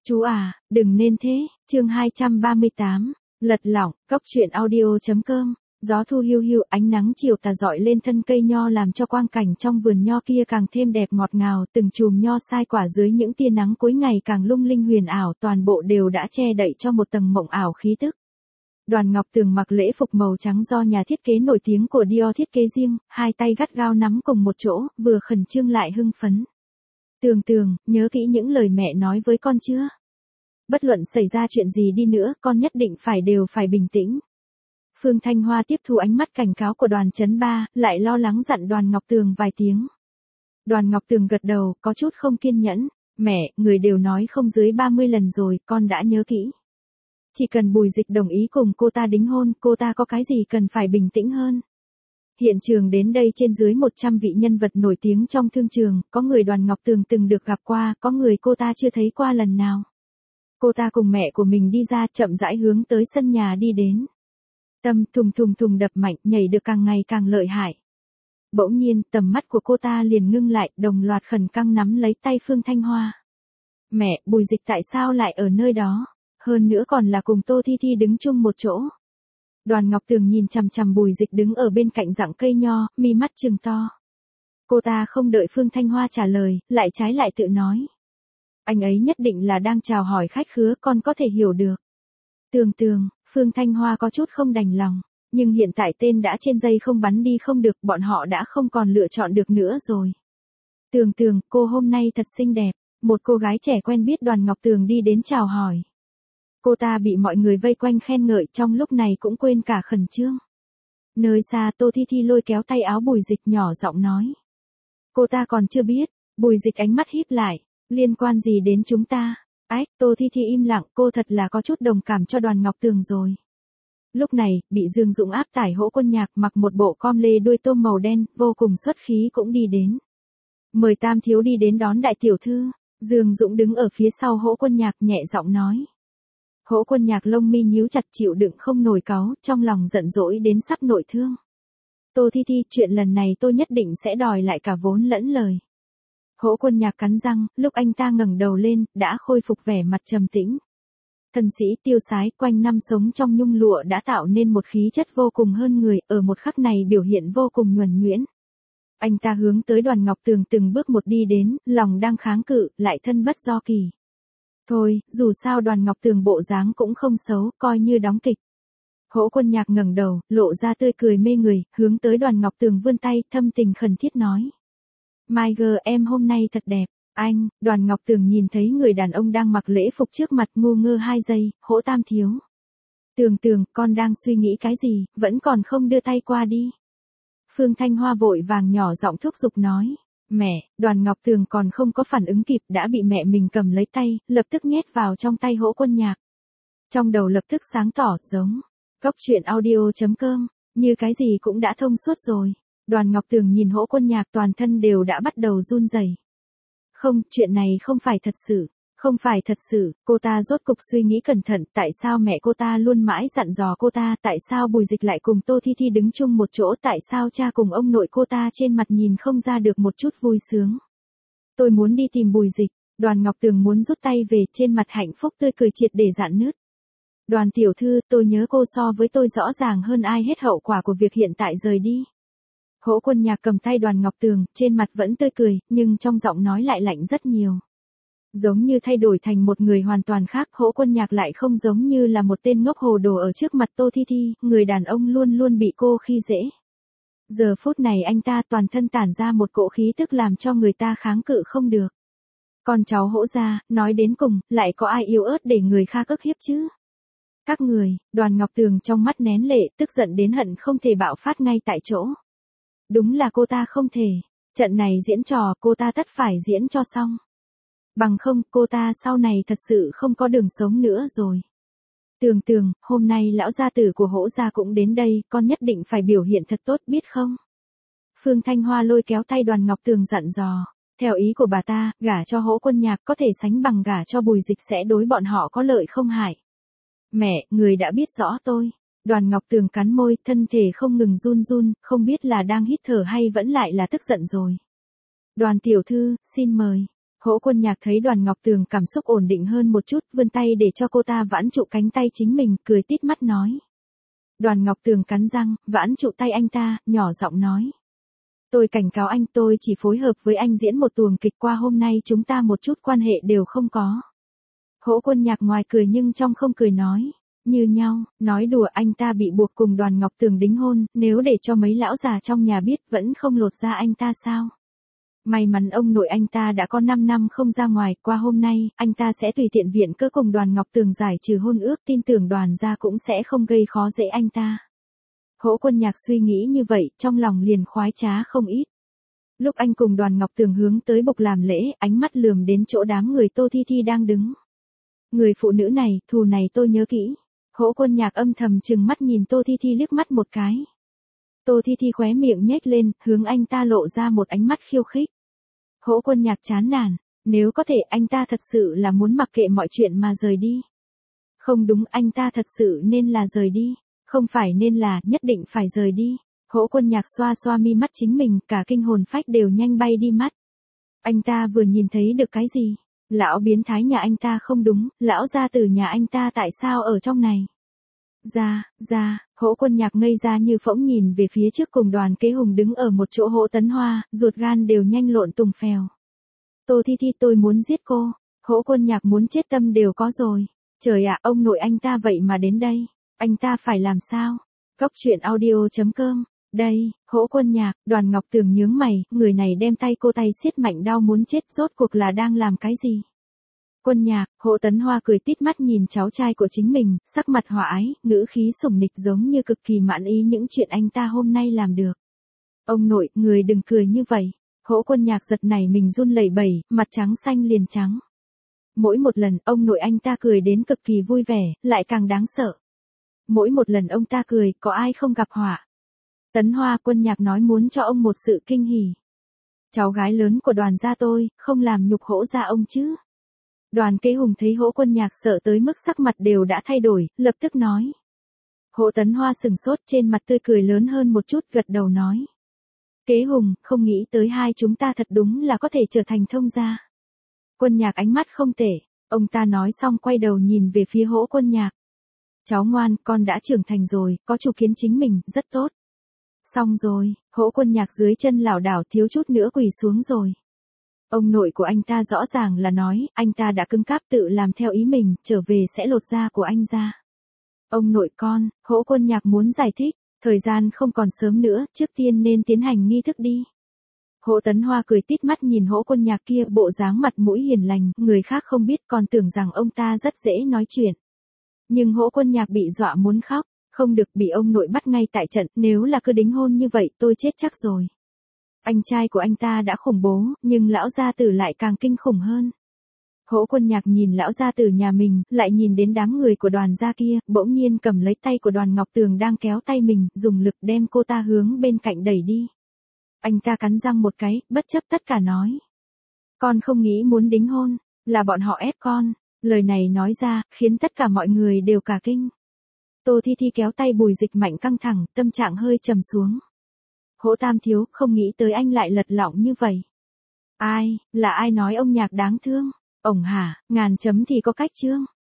Chú à, đừng nên thế, chương 238, lật lỏng, cóc truyện audio.com, gió thu hiu hiu, ánh nắng chiều tà rọi lên thân cây nho làm cho quang cảnh trong vườn nho kia càng thêm đẹp ngọt ngào, từng chùm nho sai quả dưới những tia nắng cuối ngày càng lung linh huyền ảo, toàn bộ đều đã che đậy cho một tầng mộng ảo khí tức. Đoàn Ngọc Tường mặc lễ phục màu trắng do nhà thiết kế nổi tiếng của Dior thiết kế riêng, hai tay gắt gao nắm cùng một chỗ, vừa khẩn trương lại hưng phấn. Tường, nhớ kỹ những lời mẹ nói với con chưa? Bất luận xảy ra chuyện gì đi nữa, con nhất định đều phải bình tĩnh. Phương Thanh Hoa tiếp thu ánh mắt cảnh cáo của Đoàn Chấn Ba, lại lo lắng dặn Đoàn Ngọc Tường vài tiếng. Đoàn Ngọc Tường gật đầu, có chút không kiên nhẫn. Mẹ, người đều nói không dưới 30 lần rồi, con đã nhớ kỹ. Chỉ cần Bùi Dịch đồng ý cùng cô ta đính hôn, cô ta có cái gì cần phải bình tĩnh hơn. Hiện trường đến đây trên dưới 100 vị nhân vật nổi tiếng trong thương trường, có người Đoàn Ngọc Tường từng được gặp qua, có người cô ta chưa thấy qua lần nào. Cô ta cùng mẹ của mình đi ra, chậm rãi hướng tới sân nhà đi đến. Tâm thùng đập mạnh, nhảy được càng ngày càng lợi hại. Bỗng nhiên, tầm mắt của cô ta liền ngưng lại, đồng loạt khẩn căng nắm lấy tay Phương Thanh Hoa. Mẹ, Bùi Dịch tại sao lại ở nơi đó? Hơn nữa còn là cùng Tô Thi Thi đứng chung một chỗ. Đoàn Ngọc Tường nhìn chằm chằm Bùi Dịch đứng ở bên cạnh rặng cây nho, mi mắt trừng to. Cô ta không đợi Phương Thanh Hoa trả lời, lại trái lại tự nói. Anh ấy nhất định là đang chào hỏi khách khứa, con có thể hiểu được. Tường, Phương Thanh Hoa có chút không đành lòng, nhưng hiện tại tên đã trên dây không bắn đi không được, bọn họ đã không còn lựa chọn được nữa rồi. Tường, cô hôm nay thật xinh đẹp, một cô gái trẻ quen biết Đoàn Ngọc Tường đi đến chào hỏi. Cô ta bị mọi người vây quanh khen ngợi, trong lúc này cũng quên cả khẩn trương. Nơi xa Tô Thi Thi lôi kéo tay áo Bùi Dịch nhỏ giọng nói. Cô ta còn chưa biết, Bùi Dịch ánh mắt híp lại, liên quan gì đến chúng ta? Ách, Tô Thi Thi im lặng, cô thật là có chút đồng cảm cho Đoàn Ngọc Tường rồi. Lúc này, bị Dương Dũng áp tải Hỗ Quân Nhạc mặc một bộ com lê đuôi tôm màu đen, vô cùng xuất khí cũng đi đến. Mời Tam thiếu đi đến đón đại tiểu thư. Dương Dũng đứng ở phía sau Hỗ Quân Nhạc nhẹ giọng nói. Hỗ Quân Nhạc lông mi nhíu chặt chịu đựng không nổi cáu, trong lòng giận dỗi đến sắp nội thương. Tô Thi Thi, chuyện lần này tôi nhất định sẽ đòi lại cả vốn lẫn lời. Hỗ Quân Nhạc cắn răng, lúc anh ta ngẩng đầu lên, đã khôi phục vẻ mặt trầm tĩnh. Thân sĩ tiêu sái, quanh năm sống trong nhung lụa đã tạo nên một khí chất vô cùng hơn người, ở một khắc này biểu hiện vô cùng nhuần nhuyễn. Anh ta hướng tới Đoàn Ngọc Tường từng bước một đi đến, lòng đang kháng cự, lại thân bất do kỳ. Thôi, dù sao Đoàn Ngọc Tường bộ dáng cũng không xấu, coi như đóng kịch. Hỗ Quân Nhạc ngẩng đầu, lộ ra tươi cười mê người, hướng tới Đoàn Ngọc Tường vươn tay, thâm tình khẩn thiết nói. Mai gờ, em hôm nay thật đẹp. Anh, Đoàn Ngọc Tường nhìn thấy người đàn ông đang mặc lễ phục trước mặt, ngu ngơ 2 giây, Hỗ Tam thiếu. Tường, con đang suy nghĩ cái gì, vẫn còn không đưa tay qua đi. Phương Thanh Hoa vội vàng nhỏ giọng thúc giục nói. Mẹ, Đoàn Ngọc Tường còn không có phản ứng kịp, đã bị mẹ mình cầm lấy tay, lập tức nhét vào trong tay Hỗ Quân Nhạc. Trong đầu lập tức sáng tỏ, giống. Cóc truyện audio.com, như cái gì cũng đã thông suốt rồi. Đoàn Ngọc Tường nhìn Hỗ Quân Nhạc, toàn thân đều đã bắt đầu run rẩy. Không, chuyện này không phải thật sự, cô ta rốt cục suy nghĩ cẩn thận, tại sao mẹ cô ta luôn mãi dặn dò cô ta, tại sao Bùi Dịch lại cùng Tô Thi Thi đứng chung một chỗ, tại sao cha cùng ông nội cô ta trên mặt nhìn không ra được một chút vui sướng. Tôi muốn đi tìm Bùi Dịch, Đoàn Ngọc Tường muốn rút tay về, trên mặt hạnh phúc tươi cười triệt để rạn nứt. Đoàn tiểu thư, tôi nhớ cô so với tôi rõ ràng hơn ai hết hậu quả của việc hiện tại rời đi. Hỗ Quân Nhạc cầm tay Đoàn Ngọc Tường, trên mặt vẫn tươi cười, nhưng trong giọng nói lại lạnh rất nhiều. Giống như thay đổi thành một người hoàn toàn khác, Hỗ Quân Nhạc lại không giống như là một tên ngốc hồ đồ ở trước mặt Tô Thi Thi, người đàn ông luôn luôn bị cô khi dễ. Giờ phút này anh ta toàn thân tản ra một cỗ khí tức làm cho người ta kháng cự không được. Con cháu Hỗ gia, nói đến cùng, lại có ai yếu ớt để người khác ức hiếp chứ? Các người, Đoàn Ngọc Tường trong mắt nén lệ, tức giận đến hận không thể bạo phát ngay tại chỗ. Đúng là cô ta không thể. Trận này diễn trò, cô ta tất phải diễn cho xong. Bằng không, cô ta sau này thật sự không có đường sống nữa rồi. Tường, hôm nay lão gia tử của Hỗ gia cũng đến đây, con nhất định phải biểu hiện thật tốt biết không? Phương Thanh Hoa lôi kéo tay Đoàn Ngọc Tường dặn dò. Theo ý của bà ta, gả cho Hỗ Quân Nhạc có thể sánh bằng gả cho Bùi Dịch, sẽ đối bọn họ có lợi không hại. Mẹ, người đã biết rõ tôi. Đoàn Ngọc Tường cắn môi, thân thể không ngừng run, không biết là đang hít thở hay vẫn lại là tức giận rồi. Đoàn tiểu thư, xin mời. Hỗ Quân Nhạc thấy Đoàn Ngọc Tường cảm xúc ổn định hơn một chút, vươn tay để cho cô ta vãn trụ cánh tay chính mình, cười tít mắt nói. Đoàn Ngọc Tường cắn răng, vãn trụ tay anh ta, nhỏ giọng nói. Tôi cảnh cáo anh, tôi chỉ phối hợp với anh diễn một tuồng kịch, qua hôm nay chúng ta một chút quan hệ đều không có. Hỗ Quân Nhạc ngoài cười nhưng trong không cười nói. Như nhau, nói đùa, anh ta bị buộc cùng Đoàn Ngọc Tường đính hôn, nếu để cho mấy lão già trong nhà biết vẫn không lột ra anh ta sao? May mắn ông nội anh ta đã có 5 năm không ra ngoài, qua hôm nay, anh ta sẽ tùy tiện viện cớ cùng Đoàn Ngọc Tường giải trừ hôn ước, tin tưởng Đoàn gia cũng sẽ không gây khó dễ anh ta. Hỗ Quân Nhạc suy nghĩ như vậy, trong lòng liền khoái trá không ít. Lúc anh cùng Đoàn Ngọc Tường hướng tới bục làm lễ, ánh mắt lườm đến chỗ đám người Tô Thi Thi đang đứng. Người phụ nữ này, thù này tôi nhớ kỹ. Hỗ Quân Nhạc âm thầm trừng mắt nhìn Tô Thi Thi liếc mắt một cái. Tô Thi Thi khóe miệng nhếch lên, hướng anh ta lộ ra một ánh mắt khiêu khích. Hỗ Quân Nhạc chán nản, nếu có thể anh ta thật sự là muốn mặc kệ mọi chuyện mà rời đi. Không đúng, anh ta thật sự nên là rời đi, không phải nên là, nhất định phải rời đi. Hỗ Quân Nhạc xoa xoa mi mắt chính mình, cả kinh hồn phách đều nhanh bay đi mắt. Anh ta vừa nhìn thấy được cái gì? Lão biến thái nhà anh ta không đúng, lão gia tử nhà anh ta tại sao ở trong này? Hỗ Quân Nhạc ngây ra như phỗng nhìn về phía trước cùng Đoàn Kế Hùng đứng ở một chỗ. Hỗ Tấn Hoa, ruột gan đều nhanh lộn tùng phèo. Tô Thi Thi, tôi muốn giết cô. Hỗ Quân Nhạc muốn chết tâm đều có rồi. Trời ạ, ông nội anh ta vậy mà đến đây. Anh ta phải làm sao? Cốc truyện audio.com. Đây, Hỗ Quân Nhạc, Đoàn Ngọc Tường nhướng mày, người này đem tay cô tay siết mạnh đau muốn chết, rốt cuộc là đang làm cái gì? Quân Nhạc, Hỗ Tấn Hoa cười tít mắt nhìn cháu trai của chính mình, sắc mặt hòa ái, ngữ khí sủng nịch giống như cực kỳ mãn ý những chuyện anh ta hôm nay làm được. Ông nội, người đừng cười như vậy. Hỗ Quân Nhạc giật nảy mình run lẩy bẩy, mặt trắng xanh liền trắng. Mỗi một lần ông nội anh ta cười đến cực kỳ vui vẻ, lại càng đáng sợ. Mỗi một lần ông ta cười, có ai không gặp họa. Tấn Hoa, Quân Nhạc nói muốn cho ông một sự kinh hỉ. Cháu gái lớn của Đoàn gia tôi, không làm nhục Hỗ gia ông chứ. Đoàn Kế Hùng thấy Hỗ Quân Nhạc sợ tới mức sắc mặt đều đã thay đổi, lập tức nói. Hỗ Tấn Hoa sừng sốt, trên mặt tươi cười lớn hơn một chút, gật đầu nói. Kế Hùng, không nghĩ tới hai chúng ta thật đúng là có thể trở thành thông gia. Quân Nhạc ánh mắt không tệ, ông ta nói xong quay đầu nhìn về phía Hỗ Quân Nhạc. Cháu ngoan, con đã trưởng thành rồi, có chủ kiến chính mình, rất tốt. Xong rồi, Hỗ Quân Nhạc dưới chân lảo đảo thiếu chút nữa quỳ xuống rồi. Ông nội của anh ta rõ ràng là nói, anh ta đã cứng cáp tự làm theo ý mình, trở về sẽ lột da của anh ra. Ông nội con, Hỗ Quân Nhạc muốn giải thích, thời gian không còn sớm nữa, trước tiên nên tiến hành nghi thức đi. Hỗ Tấn Hoa cười tít mắt nhìn Hỗ Quân Nhạc kia, bộ dáng mặt mũi hiền lành, người khác không biết còn tưởng rằng ông ta rất dễ nói chuyện. Nhưng Hỗ Quân Nhạc bị dọa muốn khóc, không được, bị ông nội bắt ngay tại trận, nếu là cứ đính hôn như vậy tôi chết chắc rồi. Anh trai của anh ta đã khủng bố, nhưng lão gia tử lại càng kinh khủng hơn. Hỗ Quân Nhạc nhìn lão gia tử nhà mình, lại nhìn đến đám người của Đoàn gia kia, bỗng nhiên cầm lấy tay của Đoàn Ngọc Tường đang kéo tay mình, dùng lực đem cô ta hướng bên cạnh đẩy đi. Anh ta cắn răng một cái, bất chấp tất cả nói. Con không nghĩ muốn đính hôn, là bọn họ ép con. Lời này nói ra, khiến tất cả mọi người đều cả kinh. Tô Thi Thi kéo tay Bùi Dịch Mạnh căng thẳng, tâm trạng hơi trầm xuống. Hỗ Tam thiếu, không nghĩ tới anh lại lật lọng như vậy. Ai, là ai nói ông Nhạc đáng thương? Ổng hả, ngàn chấm thì có cách chương.